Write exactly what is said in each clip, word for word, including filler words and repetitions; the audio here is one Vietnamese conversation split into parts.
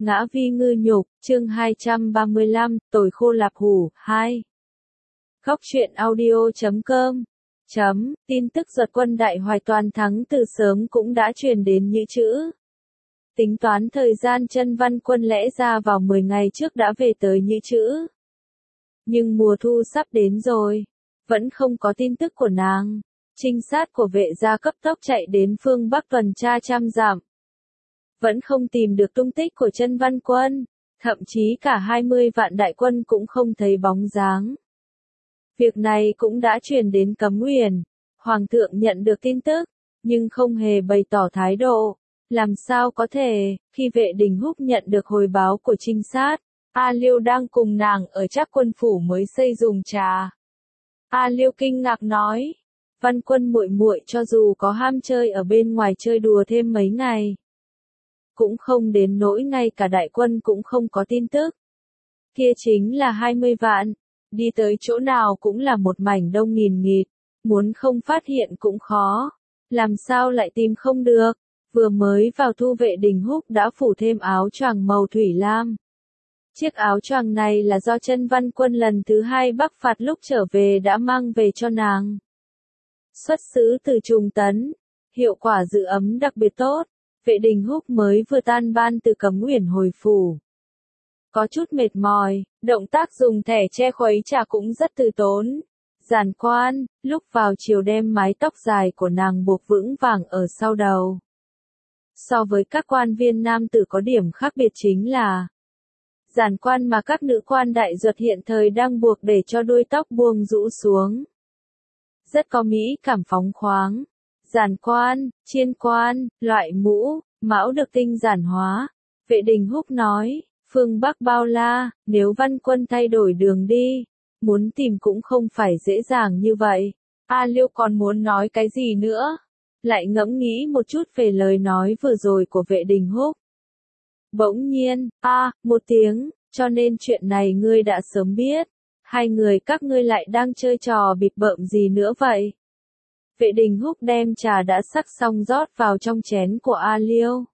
Ngã vi ngư nhục, chương hai trăm ba mươi lăm, tồi khô lạp hủ, hai. Góc truyện audio chấm com. Chấm, tin tức giật quân Đại Hoài toàn thắng từ sớm cũng đã truyền đến Nhữ Chữ. Tính toán thời gian Chân Văn Quân lẽ ra vào mười ngày trước đã về tới Nhữ Chữ. Nhưng mùa thu sắp đến rồi, vẫn không có tin tức của nàng. Trinh sát của vệ gia cấp tốc chạy đến phương Bắc tuần tra trăm dặm. Vẫn không tìm được tung tích của Chân Văn Quân, thậm chí cả hai mươi vạn đại quân cũng không thấy bóng dáng. Việc này cũng đã truyền đến Cấm Uyển, Hoàng thượng nhận được tin tức, nhưng không hề bày tỏ thái độ. Làm sao có thể, khi Vệ Đình Húc nhận được hồi báo của trinh sát, A Liêu đang cùng nàng ở Trác Quân phủ mới xây dùng trà. A Liêu kinh ngạc nói, Văn Quân muội muội cho dù có ham chơi ở bên ngoài chơi đùa thêm mấy ngày, cũng không đến nỗi ngay cả đại quân cũng không có tin tức. Kia chính là hai mươi vạn, đi tới chỗ nào cũng là một mảnh đông nghìn nghịt, muốn không phát hiện cũng khó, làm sao lại tìm không được. Vừa mới vào thu Vệ Đình Húc đã phủ thêm áo choàng màu thủy lam. Chiếc áo choàng này là do Chân Văn Quân lần thứ hai bắc phạt lúc trở về đã mang về cho nàng. Xuất xứ từ Trùng Tấn, hiệu quả giữ ấm đặc biệt tốt. Vệ Đình Húc mới vừa tan ban từ Cấm Uyển hồi phủ. Có chút mệt mỏi, động tác dùng thẻ che khuấy trà cũng rất từ tốn. Giản Quan, lúc vào chiều đem mái tóc dài của nàng buộc vững vàng ở sau đầu. So với các quan viên nam tử có điểm khác biệt chính là giản quan mà các nữ quan đại duật hiện thời đang buộc để cho đuôi tóc buông rũ xuống. Rất có mỹ cảm phóng khoáng. Giản quan, chiên quan, loại mũ, mão được tinh giản hóa. Vệ Đình Húc nói, phương Bắc bao la, nếu Văn Quân thay đổi đường đi, muốn tìm cũng không phải dễ dàng như vậy. A Liêu còn muốn nói cái gì nữa? Lại ngẫm nghĩ một chút về lời nói vừa rồi của Vệ Đình Húc. Bỗng nhiên, a, à, một tiếng, cho nên chuyện này ngươi đã sớm biết. Hai người các ngươi lại đang chơi trò bịp bợm gì nữa vậy? Vệ Đình Húc đem trà đã sắc xong rót vào trong chén của A Liêu.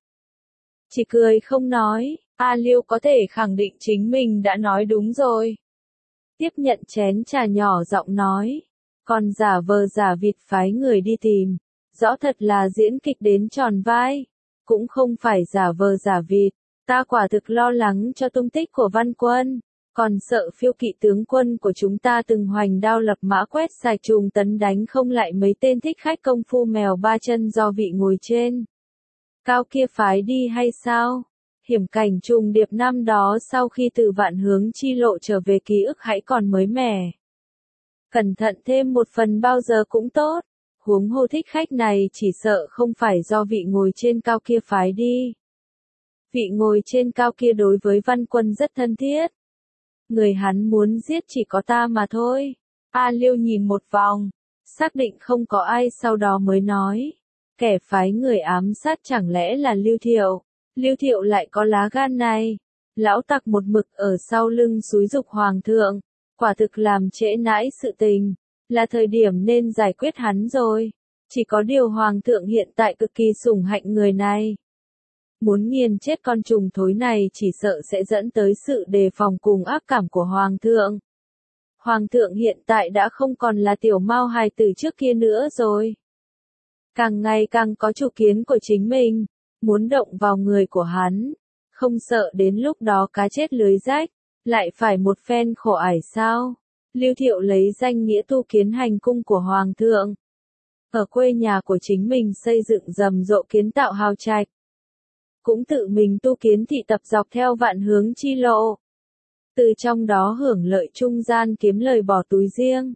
Chỉ cười không nói, A Liêu có thể khẳng định chính mình đã nói đúng rồi. Tiếp nhận chén trà nhỏ giọng nói, còn giả vờ giả vịt phái người đi tìm, rõ thật là diễn kịch đến tròn vai, cũng không phải giả vờ giả vịt, ta quả thực lo lắng cho tung tích của Văn Quân. Còn sợ phiêu kỵ tướng quân của chúng ta từng hoành đao lập mã quét sạch Trùng Tấn đánh không lại mấy tên thích khách công phu mèo ba chân do vị ngồi trên cao kia phái đi hay sao? Hiểm cảnh trùng điệp năm đó sau khi từ Vạn Hướng chi lộ trở về ký ức hãy còn mới mẻ. Cẩn thận thêm một phần bao giờ cũng tốt, huống hồ thích khách này chỉ sợ không phải do vị ngồi trên cao kia phái đi. Vị ngồi trên cao kia đối với Văn Quân rất thân thiết. Người hắn muốn giết chỉ có ta mà thôi. A Liêu nhìn một vòng, xác định không có ai sau đó mới nói. Kẻ phái người ám sát chẳng lẽ là Lưu Thiệu? Lưu Thiệu lại có lá gan này. Lão tặc một mực ở sau lưng xúi giục Hoàng thượng. Quả thực làm trễ nãi sự tình. Là thời điểm nên giải quyết hắn rồi. Chỉ có điều Hoàng thượng hiện tại cực kỳ sủng hạnh người này. Muốn nghiền chết con trùng thối này chỉ sợ sẽ dẫn tới sự đề phòng cùng ác cảm của Hoàng thượng. Hoàng thượng hiện tại đã không còn là tiểu mao hài tử trước kia nữa rồi. Càng ngày càng có chủ kiến của chính mình, muốn động vào người của hắn, không sợ đến lúc đó cá chết lưới rách, lại phải một phen khổ ải sao. Lưu Thiệu lấy danh nghĩa tu kiến hành cung của Hoàng thượng. Ở quê nhà của chính mình xây dựng rầm rộ kiến tạo hào trạch. Cũng tự mình tu kiến thị tập dọc theo Vạn Hướng chi lộ. Từ trong đó hưởng lợi trung gian kiếm lời bỏ túi riêng.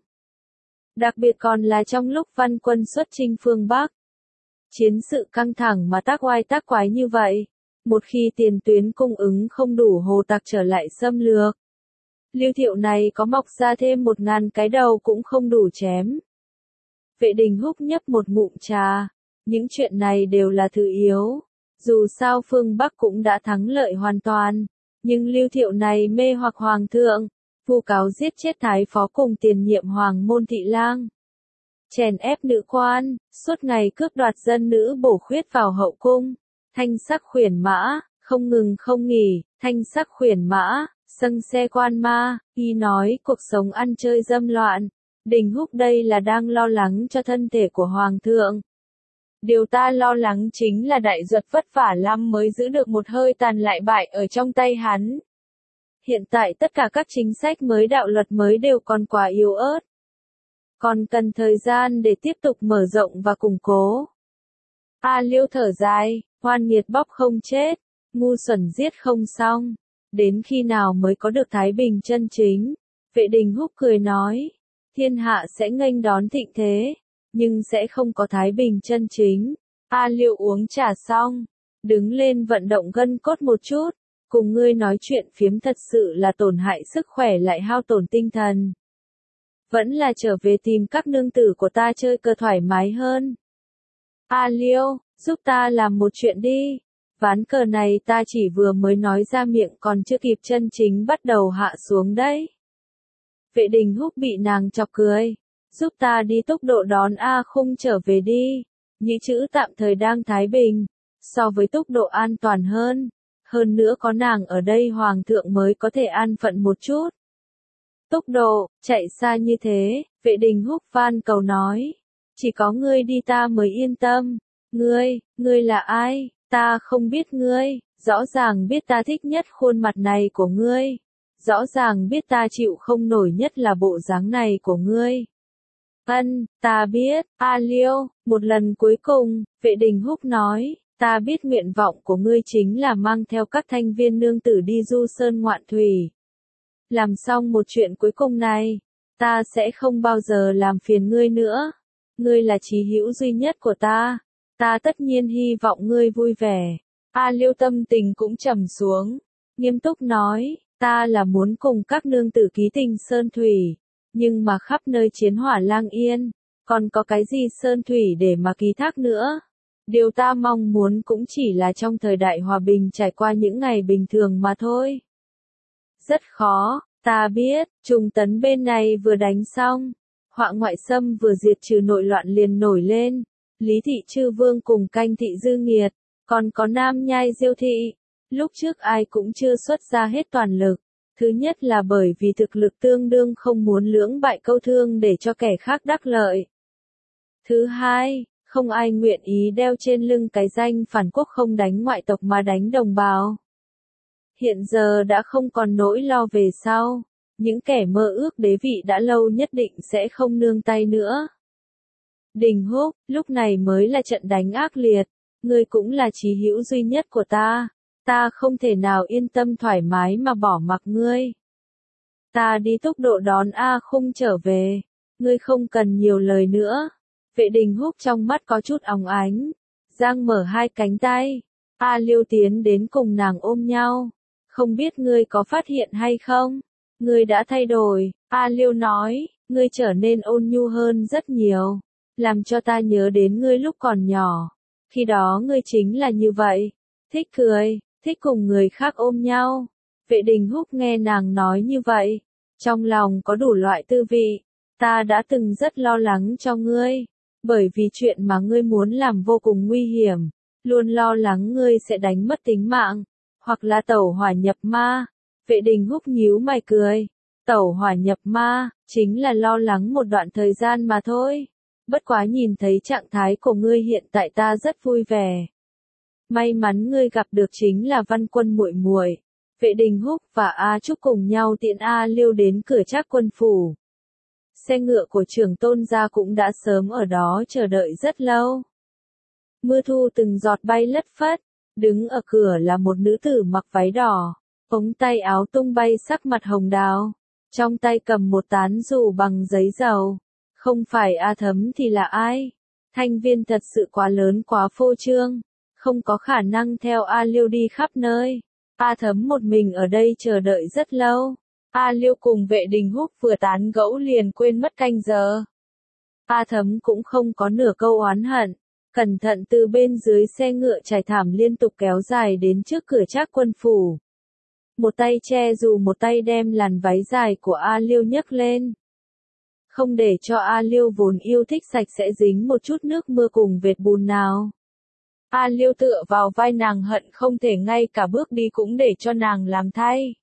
Đặc biệt còn là trong lúc Văn Quân xuất chinh phương Bắc. Chiến sự căng thẳng mà tác oai tác quái như vậy. Một khi tiền tuyến cung ứng không đủ hồ tặc trở lại xâm lược. Lưu Thiệu này có mọc ra thêm một ngàn cái đầu cũng không đủ chém. Vệ Đình Húc nhấp một ngụm trà. Những chuyện này đều là thứ yếu. Dù sao phương Bắc cũng đã thắng lợi hoàn toàn, nhưng Lưu Thiệu này mê hoặc Hoàng thượng, vu cáo giết chết thái phó cùng tiền nhiệm Hoàng môn thị lang. Chèn ép nữ quan, suốt ngày cướp đoạt dân nữ bổ khuyết vào hậu cung, thanh sắc khuyển mã, không ngừng không nghỉ, thanh sắc khuyển mã, xâng xe quan ma, y nói cuộc sống ăn chơi dâm loạn. Đình Húc đây là đang lo lắng cho thân thể của Hoàng thượng. Điều ta lo lắng chính là đại duật vất vả lắm mới giữ được một hơi tàn lại bại ở trong tay hắn. Hiện tại tất cả các chính sách mới đạo luật mới đều còn quá yếu ớt. Còn cần thời gian để tiếp tục mở rộng và củng cố. A Liêu thở dài, oan nghiệt bóc không chết, ngu xuẩn giết không xong. Đến khi nào mới có được thái bình chân chính? Vệ Đình Húc cười nói, thiên hạ sẽ nghênh đón thịnh thế, nhưng sẽ không có thái bình chân chính. A Liêu uống trà xong, đứng lên vận động gân cốt một chút, cùng ngươi nói chuyện phiếm thật sự là tổn hại sức khỏe lại hao tổn tinh thần. Vẫn là trở về tìm các nương tử của ta chơi cờ thoải mái hơn. A Liêu, giúp ta làm một chuyện đi. Ván cờ này ta chỉ vừa mới nói ra miệng còn chưa kịp chân chính bắt đầu hạ xuống đấy. Vệ Đình Húc bị nàng chọc cười. Giúp ta đi tốc độ đón A Khung trở về đi. Nhĩ chữ tạm thời đang thái bình. So với tốc độ an toàn hơn. Hơn nữa có nàng ở đây Hoàng thượng mới có thể an phận một chút. Tốc độ, chạy xa như thế, Vệ Đình Húc van cầu nói. Chỉ có ngươi đi ta mới yên tâm. Ngươi, ngươi là ai? Ta không biết ngươi, rõ ràng biết ta thích nhất khuôn mặt này của ngươi. Rõ ràng biết ta chịu không nổi nhất là bộ dáng này của ngươi. Ân, ta biết, A Liêu, một lần cuối cùng, Vệ Đình Húc nói, ta biết nguyện vọng của ngươi chính là mang theo các thanh viên nương tử đi du sơn ngoạn thủy. Làm xong một chuyện cuối cùng này, ta sẽ không bao giờ làm phiền ngươi nữa. Ngươi là chí hữu duy nhất của ta. Ta tất nhiên hy vọng ngươi vui vẻ. A Liêu tâm tình cũng trầm xuống. Nghiêm túc nói, ta là muốn cùng các nương tử ký tình sơn thủy. Nhưng mà khắp nơi chiến hỏa lang yên. Còn có cái gì sơn thủy để mà ký thác nữa? Điều ta mong muốn cũng chỉ là trong thời đại hòa bình trải qua những ngày bình thường mà thôi. Rất khó, ta biết, Trung Tấn bên này vừa đánh xong. Họa ngoại xâm vừa diệt trừ nội loạn liền nổi lên. Lý Thị Chư Vương cùng Canh Thị Dư Nghiệt, còn có Nam Nhai Diêu Thị. Lúc trước ai cũng chưa xuất ra hết toàn lực. Thứ nhất là bởi vì thực lực tương đương không muốn lưỡng bại câu thương để cho kẻ khác đắc lợi. Thứ hai, không ai nguyện ý đeo trên lưng cái danh phản quốc không đánh ngoại tộc mà đánh đồng bào. Hiện giờ đã không còn nỗi lo về sau. Những kẻ mơ ước đế vị đã lâu nhất định sẽ không nương tay nữa. Đình Húc, lúc này mới là trận đánh ác liệt, ngươi cũng là chí hữu duy nhất của ta, ta không thể nào yên tâm thoải mái mà bỏ mặc ngươi. Ta đi tốc độ đón A Khung trở về, ngươi không cần nhiều lời nữa. Vệ Đình Húc trong mắt có chút óng ánh, giang mở hai cánh tay, A Liêu tiến đến cùng nàng ôm nhau, không biết ngươi có phát hiện hay không, ngươi đã thay đổi, A Liêu nói, ngươi trở nên ôn nhu hơn rất nhiều. Làm cho ta nhớ đến ngươi lúc còn nhỏ. Khi đó ngươi chính là như vậy. Thích cười, thích cùng người khác ôm nhau. Vệ Đình Húc nghe nàng nói như vậy. Trong lòng có đủ loại tư vị. Ta đã từng rất lo lắng cho ngươi. Bởi vì chuyện mà ngươi muốn làm vô cùng nguy hiểm. Luôn lo lắng ngươi sẽ đánh mất tính mạng. Hoặc là tẩu hỏa nhập ma. Vệ Đình Húc nhíu mày cười. Tẩu hỏa nhập ma, chính là lo lắng một đoạn thời gian mà thôi. Bất quá nhìn thấy trạng thái của ngươi hiện tại ta rất vui vẻ. May mắn ngươi gặp được chính là Văn Quân muội muội. Vệ Đình Húc và A Trúc cùng nhau tiễn A Liêu đến cửa Trác quân phủ. Xe ngựa của trưởng tôn gia cũng đã sớm ở đó chờ đợi rất lâu. Mưa thu từng giọt bay lất phất, đứng ở cửa là một nữ tử mặc váy đỏ, ống tay áo tung bay sắc mặt hồng đào, trong tay cầm một tán dù bằng giấy dầu. Không phải A Thấm thì là ai? Thanh viên thật sự quá lớn quá phô trương, không có khả năng theo A Liêu đi khắp nơi. A Thấm một mình ở đây chờ đợi rất lâu. A Liêu cùng Vệ Đình Húc vừa tán gẫu liền quên mất canh giờ. A Thấm cũng không có nửa câu oán hận, cẩn thận từ bên dưới xe ngựa trải thảm liên tục kéo dài đến trước cửa Trác quân phủ. Một tay che dù một tay đem làn váy dài của A Liêu nhấc lên. Không để cho A Liêu vốn yêu thích sạch sẽ dính một chút nước mưa cùng vệt bùn nào. A Liêu tựa vào vai nàng hận không thể ngay cả bước đi cũng để cho nàng làm thay.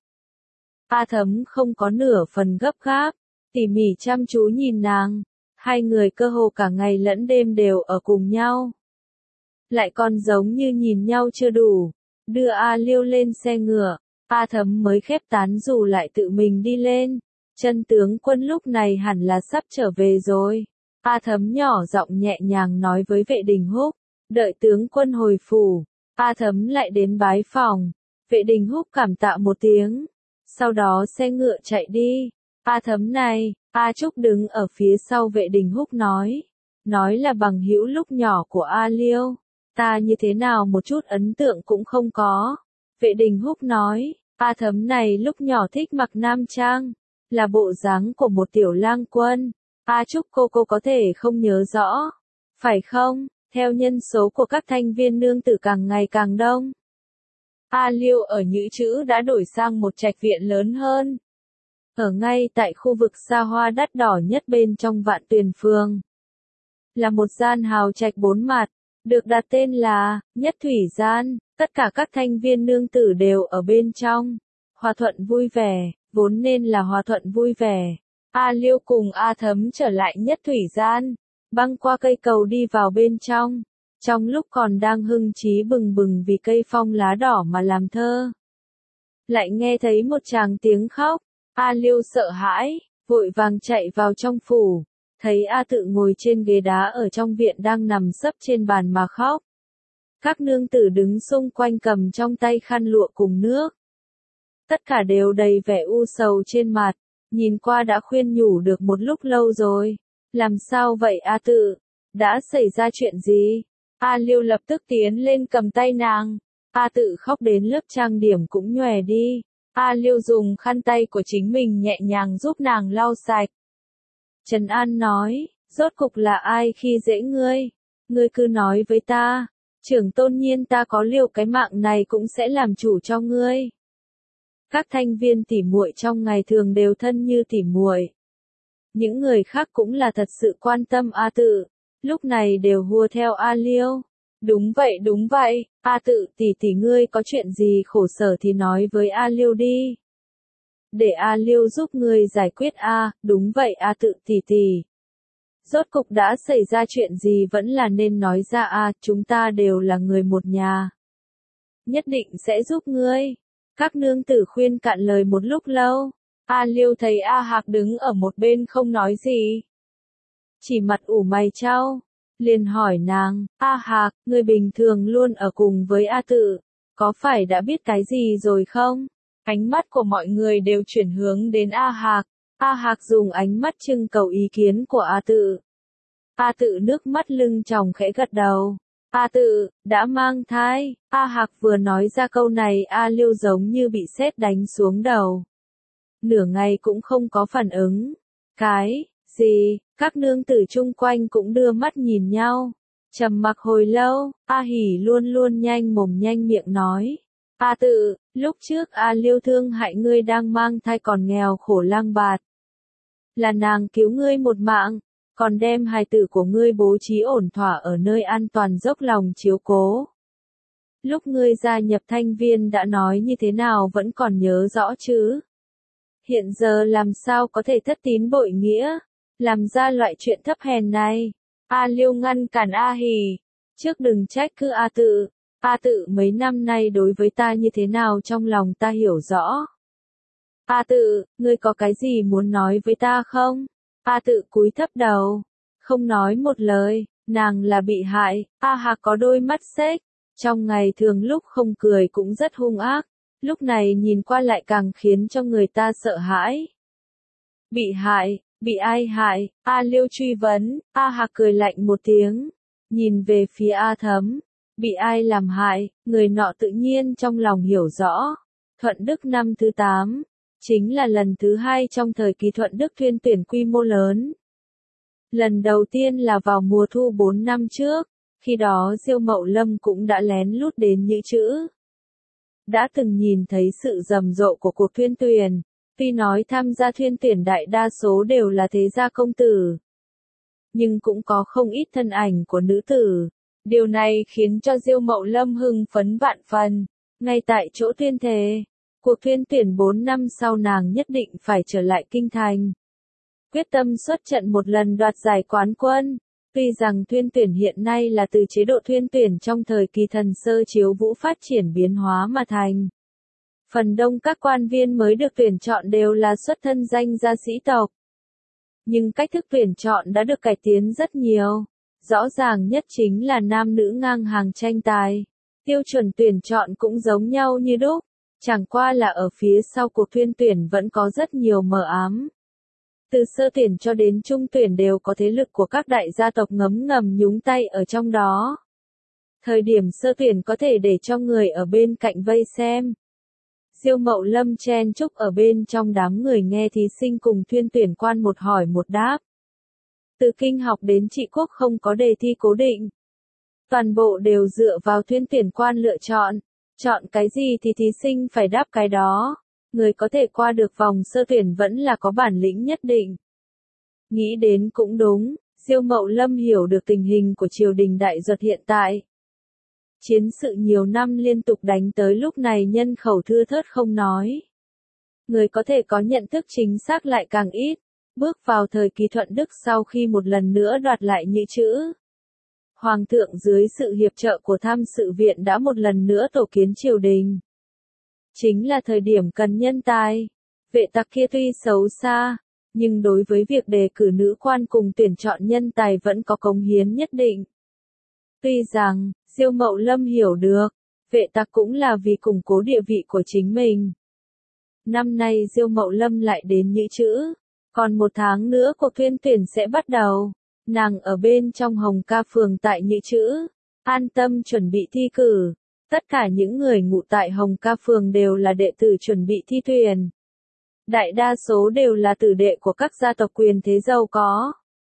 A Thấm không có nửa phần gấp gáp, tỉ mỉ chăm chú nhìn nàng, hai người cơ hồ cả ngày lẫn đêm đều ở cùng nhau. Lại còn giống như nhìn nhau chưa đủ, đưa A Liêu lên xe ngựa, A Thấm mới khép tán dù lại tự mình đi lên. Chân tướng quân lúc này hẳn là sắp trở về rồi. A Thấm nhỏ giọng nhẹ nhàng nói với Vệ Đình Húc, đợi tướng quân hồi phủ, A Thấm lại đến bái phòng. Vệ Đình Húc cảm tạ một tiếng, sau đó xe ngựa chạy đi. A Thấm này, A Trúc đứng ở phía sau Vệ Đình Húc nói, nói là bằng hữu lúc nhỏ của A Liêu, ta như thế nào một chút ấn tượng cũng không có. Vệ Đình Húc nói, A Thấm này lúc nhỏ thích mặc nam trang, là bộ dáng của một tiểu lang quân. A Trúc cô cô có thể không nhớ rõ, phải không? Theo nhân số của các thanh viên nương tử càng ngày càng đông, A Liêu ở Nhữ Chữ đã đổi sang một trạch viện lớn hơn. Ở ngay tại khu vực xa hoa đắt đỏ nhất bên trong Vạn Tuyền Phường. Là một gian hào trạch bốn mặt, được đặt tên là Nhất Thủy Gian, tất cả các thanh viên nương tử đều ở bên trong. Hòa thuận vui vẻ, vốn nên là hòa thuận vui vẻ. A Liêu cùng A Thấm trở lại Nhất Thủy Gian, băng qua cây cầu đi vào bên trong. Trong lúc còn đang hưng trí bừng bừng vì cây phong lá đỏ mà làm thơ, lại nghe thấy một tràng tiếng khóc. A Liêu sợ hãi, vội vàng chạy vào trong phủ, thấy A Tự ngồi trên ghế đá ở trong viện đang nằm sấp trên bàn mà khóc. Các nương tử đứng xung quanh cầm trong tay khăn lụa cùng nước. Tất cả đều đầy vẻ u sầu trên mặt, nhìn qua đã khuyên nhủ được một lúc lâu rồi. Làm sao vậy A Tự? Đã xảy ra chuyện gì? A Liêu lập tức tiến lên cầm tay nàng. A Tự khóc đến lớp trang điểm cũng nhòe đi. A Liêu dùng khăn tay của chính mình nhẹ nhàng giúp nàng lau sạch. Trần An nói, rốt cục là ai khi dễ ngươi? Ngươi cứ nói với ta, trưởng tôn nhiên ta có liều cái mạng này cũng sẽ làm chủ cho ngươi. Các thanh viên tỉ muội trong ngày thường đều thân như tỉ muội. Những người khác cũng là thật sự quan tâm A Tự, lúc này đều hùa theo A Liêu. Đúng vậy đúng vậy, A Tự tỷ tỷ ngươi có chuyện gì khổ sở thì nói với A Liêu đi. Để A Liêu giúp ngươi giải quyết A, đúng vậy A Tự tỷ tỷ. Rốt cục đã xảy ra chuyện gì vẫn là nên nói ra A, chúng ta đều là người một nhà. Nhất định sẽ giúp ngươi. Các nương tử khuyên cạn lời một lúc lâu. A Liêu thấy A Hạc đứng ở một bên không nói gì, chỉ mặt ủ mày chau, liền hỏi nàng, A Hạc, ngươi bình thường luôn ở cùng với A Tự, có phải đã biết cái gì rồi không? Ánh mắt của mọi người đều chuyển hướng đến A Hạc. A Hạc dùng ánh mắt trưng cầu ý kiến của A Tự. A Tự nước mắt lưng tròng khẽ gật đầu. A Tự, đã mang thai. A Hạc vừa nói ra câu này A Liêu giống như bị sét đánh xuống đầu. Nửa ngày cũng không có phản ứng. Cái, gì? Các nương tử chung quanh cũng đưa mắt nhìn nhau. Trầm mặc hồi lâu, A Hỉ luôn luôn nhanh mồm nhanh miệng nói. A Tự, lúc trước A Liêu thương hại ngươi đang mang thai còn nghèo khổ lang bạt. Là nàng cứu ngươi một mạng, còn đem hài tử của ngươi bố trí ổn thỏa ở nơi an toàn dốc lòng chiếu cố. Lúc ngươi gia nhập thanh viên đã nói như thế nào vẫn còn nhớ rõ chứ? Hiện giờ làm sao có thể thất tín bội nghĩa, làm ra loại chuyện thấp hèn này? A Liêu ngăn cản A Hỉ, trước đừng trách cứ A Tự, A Tự mấy năm nay đối với ta như thế nào trong lòng ta hiểu rõ. A Tự, ngươi có cái gì muốn nói với ta không? A Tự cúi thấp đầu, không nói một lời, nàng là bị hại. A Hạc có đôi mắt xếch, trong ngày thường lúc không cười cũng rất hung ác, lúc này nhìn qua lại càng khiến cho người ta sợ hãi. Bị hại, bị ai hại? A Liêu truy vấn. A Hạc cười lạnh một tiếng, nhìn về phía A Thấm. Bị ai làm hại, người nọ tự nhiên trong lòng hiểu rõ. Thuận Đức năm thứ tám, chính là lần thứ hai trong thời kỳ Thuận Đức thuyên tuyển quy mô lớn. Lần đầu tiên là vào mùa thu bốn năm trước, khi đó Diêu Mậu Lâm cũng đã lén lút đến Nhữ Chữ. Đã từng nhìn thấy sự rầm rộ của cuộc thuyên tuyển, tuy nói tham gia thuyên tuyển đại đa số đều là thế gia công tử, nhưng cũng có không ít thân ảnh của nữ tử. Điều này khiến cho Diêu Mậu Lâm hưng phấn vạn phần. Ngay tại chỗ tuyên thề, cuộc tuyên tuyển bốn năm sau nàng nhất định phải trở lại kinh thành. Quyết tâm xuất trận một lần đoạt giải quán quân. Tuy rằng tuyên tuyển hiện nay là từ chế độ tuyên tuyển trong thời kỳ thần sơ chiếu vũ phát triển biến hóa mà thành. Phần đông các quan viên mới được tuyển chọn đều là xuất thân danh gia sĩ tộc. Nhưng cách thức tuyển chọn đã được cải tiến rất nhiều. Rõ ràng nhất chính là nam nữ ngang hàng tranh tài. Tiêu chuẩn tuyển chọn cũng giống nhau như đúc. Chẳng qua là ở phía sau cuộc tuyên tuyển vẫn có rất nhiều mờ ám. Từ sơ tuyển cho đến trung tuyển đều có thế lực của các đại gia tộc ngấm ngầm nhúng tay ở trong đó. Thời điểm sơ tuyển có thể để cho người ở bên cạnh vây xem. Diêu Mậu Lâm chen chúc ở bên trong đám người nghe thí sinh cùng tuyên tuyển quan một hỏi một đáp. Từ kinh học đến trị quốc không có đề thi cố định. Toàn bộ đều dựa vào tuyên tuyển quan lựa chọn. Chọn cái gì thì thí sinh phải đáp cái đó. Người có thể qua được vòng sơ tuyển vẫn là có bản lĩnh nhất định. Nghĩ đến cũng đúng, Diêu Mậu Lâm hiểu được tình hình của triều đình Đại Duật hiện tại. Chiến sự nhiều năm liên tục đánh tới lúc này nhân khẩu thưa thớt không nói. Người có thể có nhận thức chính xác lại càng ít. Bước vào thời kỳ Thuận Đức sau khi một lần nữa đoạt lại Nhữ Chữ. Hoàng thượng dưới sự hiệp trợ của tham sự viện đã một lần nữa tổ kiến triều đình. Chính là thời điểm cần nhân tài. Vệ tặc kia tuy xấu xa, nhưng đối với việc đề cử nữ quan cùng tuyển chọn nhân tài vẫn có cống hiến nhất định. Tuy rằng, Diêu Mậu Lâm hiểu được, vệ tặc cũng là vì củng cố địa vị của chính mình. Năm nay Diêu Mậu Lâm lại đến Nhữ Chữ, còn một tháng nữa cuộc tuyên tuyển sẽ bắt đầu. Nàng ở bên trong Hồng Ca Phường tại Nhữ Chữ, an tâm chuẩn bị thi cử. Tất cả những người ngụ tại Hồng Ca Phường đều là đệ tử chuẩn bị thi tuyển. Đại đa số đều là tử đệ của các gia tộc quyền thế giàu có.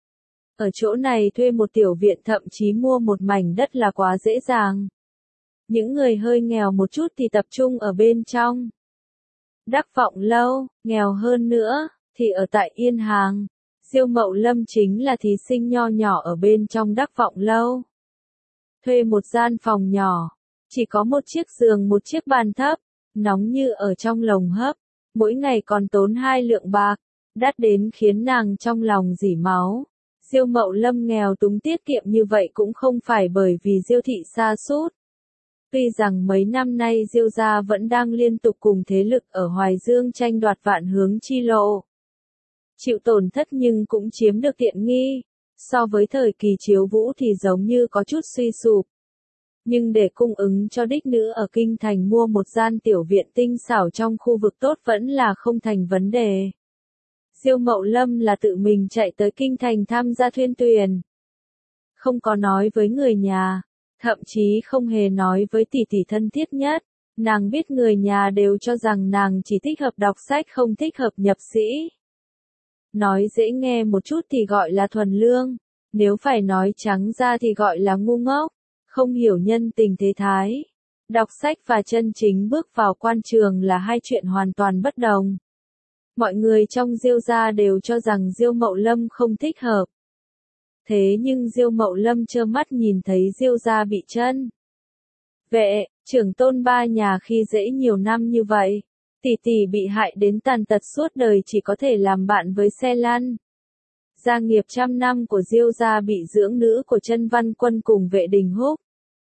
Ở chỗ này thuê một tiểu viện thậm chí mua một mảnh đất là quá dễ dàng. Những người hơi nghèo một chút thì tập trung ở bên trong. Đắc Vọng Lâu, nghèo hơn nữa, thì ở tại Yên Hàng. Diêu Mậu Lâm chính là thí sinh nho nhỏ ở bên trong Đắc Vọng Lâu. Thuê một gian phòng nhỏ. Chỉ có một chiếc giường một chiếc bàn thấp, nóng như ở trong lồng hấp, mỗi ngày còn tốn hai lượng bạc, đắt đến khiến nàng trong lòng rỉ máu. Diêu Mậu Lâm nghèo túng tiết kiệm như vậy cũng không phải bởi vì Diêu thị sa sút. Tuy rằng mấy năm nay Diêu gia vẫn đang liên tục cùng thế lực ở Hoài Dương tranh đoạt Vạn Hướng chi lộ. Chịu tổn thất nhưng cũng chiếm được tiện nghi, so với thời kỳ chiếu vũ thì giống như có chút suy sụp. Nhưng để cung ứng cho đích nữ ở kinh thành mua một gian tiểu viện tinh xảo trong khu vực tốt vẫn là không thành vấn đề. Diêu Mậu Lâm là tự mình chạy tới kinh thành tham gia tuyên tuyển. Không có nói với người nhà, thậm chí không hề nói với tỷ tỷ thân thiết nhất. Nàng biết người nhà đều cho rằng nàng chỉ thích hợp đọc sách không thích hợp nhập sĩ. Nói dễ nghe một chút thì gọi là thuần lương, nếu phải nói trắng ra thì gọi là ngu ngốc. Không hiểu nhân tình thế thái. Đọc sách và chân chính bước vào quan trường là hai chuyện hoàn toàn bất đồng. Mọi người trong Diêu gia đều cho rằng Diêu Mậu Lâm không thích hợp. Thế nhưng Diêu Mậu Lâm trơ mắt nhìn thấy Diêu gia bị chân. Vệ, trưởng tôn ba nhà khi dễ nhiều năm như vậy. Tỷ tỷ bị hại đến tàn tật suốt đời chỉ có thể làm bạn với xe lăn. Gia nghiệp trăm năm của Diêu gia bị dưỡng nữ của Chân Văn Quân cùng Vệ Đình Húc.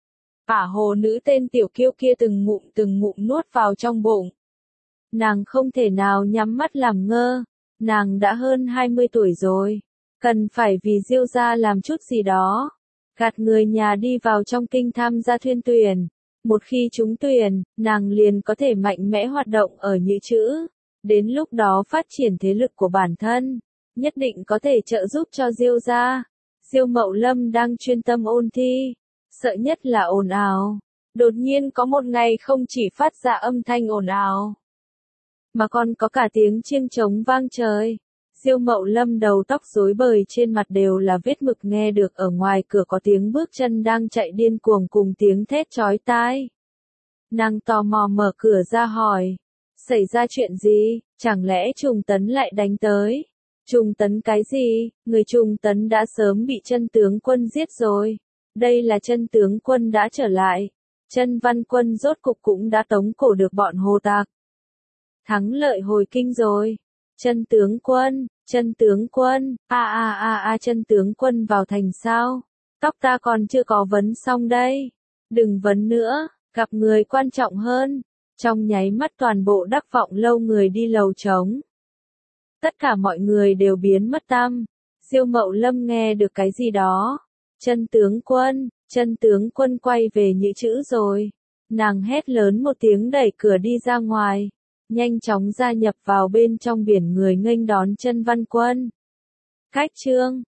Ả hồ nữ tên tiểu kiêu kia từng ngụm từng ngụm nuốt vào trong bụng. Nàng không thể nào nhắm mắt làm ngơ. Nàng đã hơn hai mươi tuổi rồi. Cần phải vì Diêu gia làm chút gì đó. Gạt người nhà đi vào trong kinh tham gia tuyên tuyển. Một khi trúng tuyển, nàng liền có thể mạnh mẽ hoạt động ở Nhữ Chữ. Đến lúc đó phát triển thế lực của bản thân. Nhất định có thể trợ giúp cho Diêu gia. Diêu Mậu Lâm đang chuyên tâm ôn thi. Sợ nhất là ồn ào. Đột nhiên có một ngày không chỉ phát ra âm thanh ồn ào, mà còn có cả tiếng chiêng trống vang trời. Diêu Mậu Lâm đầu tóc rối bời trên mặt đều là vết mực nghe được ở ngoài cửa có tiếng bước chân đang chạy điên cuồng cùng tiếng thét chói tai. Nàng tò mò mở cửa ra hỏi. Xảy ra chuyện gì? Chẳng lẽ Trùng Tấn lại đánh tới? Trùng Tấn cái gì? Người Trùng Tấn đã sớm bị Chân tướng quân giết rồi. Đây là chân tướng quân đã trở lại. Chân Văn Quân rốt cục cũng đã tống cổ được bọn Hồ Tạc. Thắng lợi hồi kinh rồi. Chân tướng quân, chân tướng quân, a a a a chân tướng quân vào thành sao? Tóc ta còn chưa có vấn xong đây. Đừng vấn nữa, gặp người quan trọng hơn. Trong nháy mắt toàn bộ Đắc Vọng lâu người đi lầu trống. Tất cả mọi người đều biến mất tăm. Diêu Mậu Lâm nghe được cái gì đó. Chân tướng quân, chân tướng quân quay về Nhữ Chữ rồi. Nàng hét lớn một tiếng đẩy cửa đi ra ngoài. Nhanh chóng gia nhập vào bên trong biển người nghênh đón chân Văn Quân. Cách chương